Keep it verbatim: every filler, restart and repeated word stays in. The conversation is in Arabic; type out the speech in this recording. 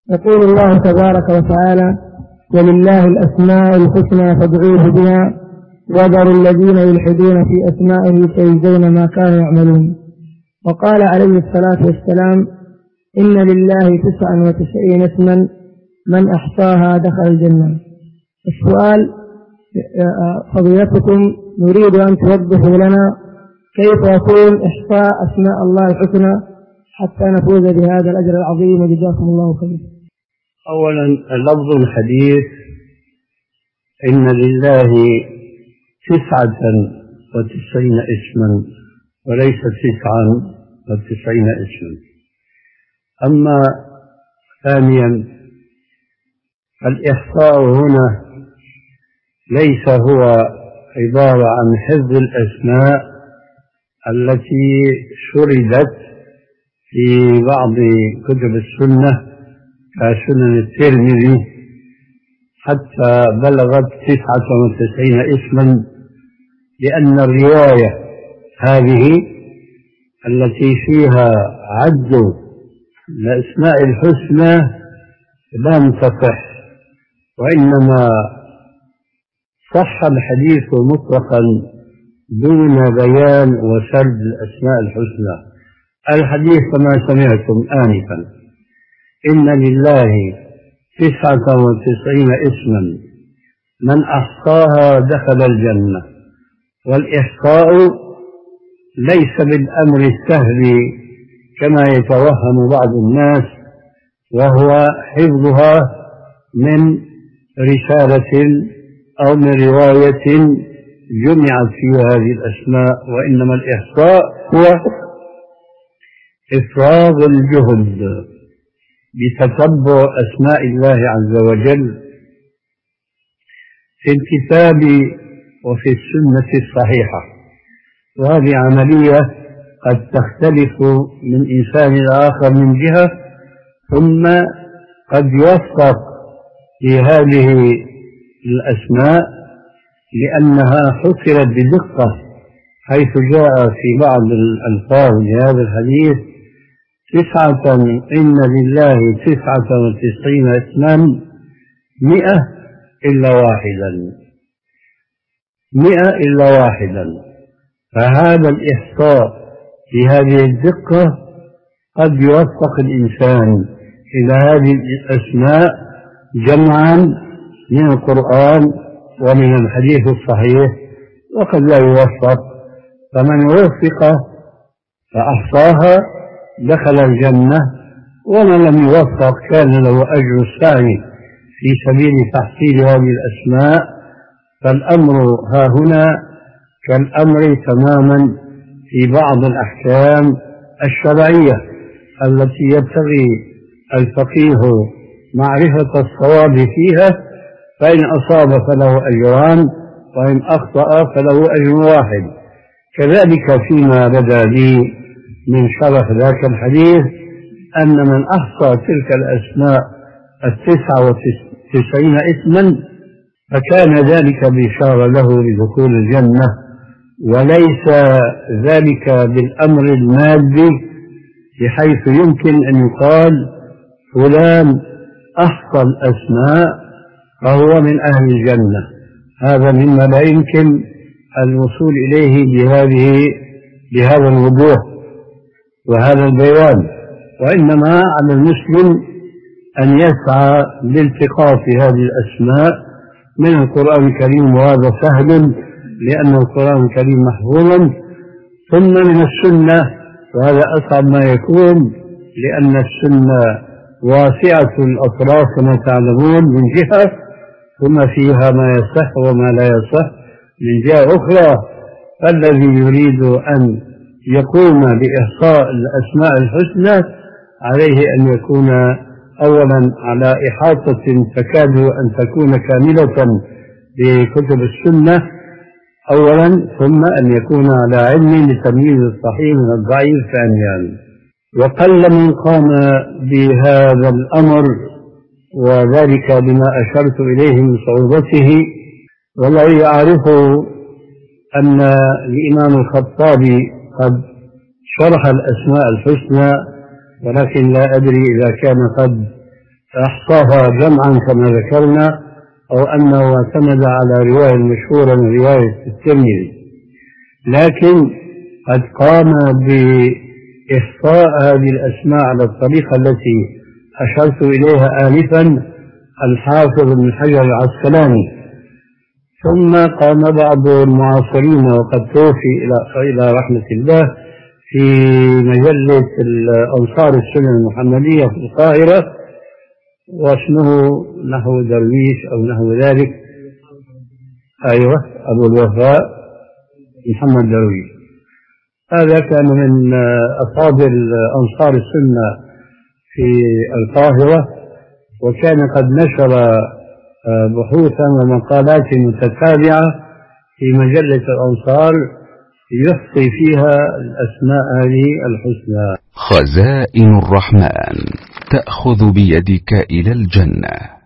يقول الله تبارك وتعالى: ولله الأسماء الحسنى فادعوه بها وذروا الذين يلحدون في أسمائه سيجزون ما كانوا يعملون. وقال عليه الصلاة والسلام: إن لله تسعا وتسعين اسما من أحصاها دخل الجنة. السؤال: فضيلتكم نريد أن توضحوا لنا كيف يكون إحصاء أسماء الله الحسنى حتى نفوز بهذا الأجر العظيم، وجزاكم الله خيرا. أولا، لفظ الحديث إن لله تسعة وتسعين اسما وليس تسعا وتسعين اسما. أما ثانيا، الإحصاء هنا ليس هو عبارة عن حفظ الأسماء التي سردت في بعض كتب السنة كسنن الترمذي حتى بلغت تسعة وتسعين اسما، لأن الرواية هذه التي فيها عد الأسماء الحسنى لم تصح، وإنما صح الحديث مطلقا دون بيان وسرد الأسماء الحسنى. الحديث كما سمعتم آنفا: إن لله تسعة وتسعين اسما من أحصاها دخل الجنة. والإحصاء ليس بالأمر السهل كما يتوهم بعض الناس، وهو حفظها من رسالة أو من رواية جمعت فيها هذه الأسماء، وإنما الإحصاء هو إفراغ الجهد بتتبع أسماء الله عز وجل في الكتاب وفي السنة الصحيحة. وهذه عملية قد تختلف من إنسان لآخر من جهة، ثم قد يوفق في هذه الأسماء لأنها حصرت بدقة، حيث جاء في بعض الألفاظ لهذا الحديث: تسعة إن لله تسعة وتسعين اسما مئة إلا واحدا، مئة إلا واحدا. فهذا الإحصاء في هذه الدقة قد يوفق الإنسان إلى هذه الأسماء جمعا من القرآن ومن الحديث الصحيح، وقد لا يوفق. فمن وفق فأحصاها دخل الجنة، ومن لم يوفق كان له أجر السعي في سبيل تحصيل هذه الأسماء. فالأمر ها هنا كالأمر تماما في بعض الأحكام الشرعية التي يبتغي الفقيه معرفة الصواب فيها، فإن أصاب فله أجران وإن أخطأ فله أجر واحد. كذلك فيما بدا لي من شرح ذاك الحديث أن من أحصى تلك الأسماء التسعة وتسعين اسما فكان ذلك بشارة له لدخول الجنة، وليس ذلك بالأمر المادي بحيث يمكن أن يقال فلان أحصى الأسماء فهو من أهل الجنة. هذا مما لا يمكن الوصول إليه بهذه بهذا الوضوح وهذا البيان، وإنما على المسلم أن يسعى لالتقاط هذه الأسماء من القرآن الكريم، وهذا سهل لأن القرآن الكريم محفوظ، ثم من السنة، وهذا أصعب ما يكون لأن السنة واسعة الأطراف كما تعلمون من جهة، ثم فيها ما يصح وما لا يصح من جهة أخرى. فالذي يريد أن يقوم بإحصاء الأسماء الحسنى عليه أن يكون أولا على إحاطة تكاد أن تكون كاملة بكتب السنة أولا، ثم أن يكون على علم لتمييز الصحيح من الضعيف ثانيا. وقل من قام بهذا الأمر، وذلك بما أشرت إليه من صعوبته. والله يعرف أن الإمام الخطابي قد شرح الأسماء الحسنى، ولكن لا أدري إذا كان قد أحصاها جمعا كما ذكرنا، أو أنه اعتمد على رواية مشهورة من رواية الترمذي، لكن قد قام بإحصاء هذه الأسماء على الطريقة التي أشرت إليها آنفا الحافظ ابن حجر العسقلاني. ثم قام بعض المعاصرين وقد توفي إلى رحمة الله في مجلة أنصار السنة المحمدية في القاهرة، واسمه نحو درويش أو نحو ذلك، أيوة أبو الوفاء محمد درويش. هذا كان من أفاضل أنصار السنة في القاهرة، وكان قد نشر بحوثا ومقالات متتابعة في مجلة الأنصار يحصي فيها الأسماء هذه الحسنى. خزائن الرحمن تأخذ بيدك إلى الجنة.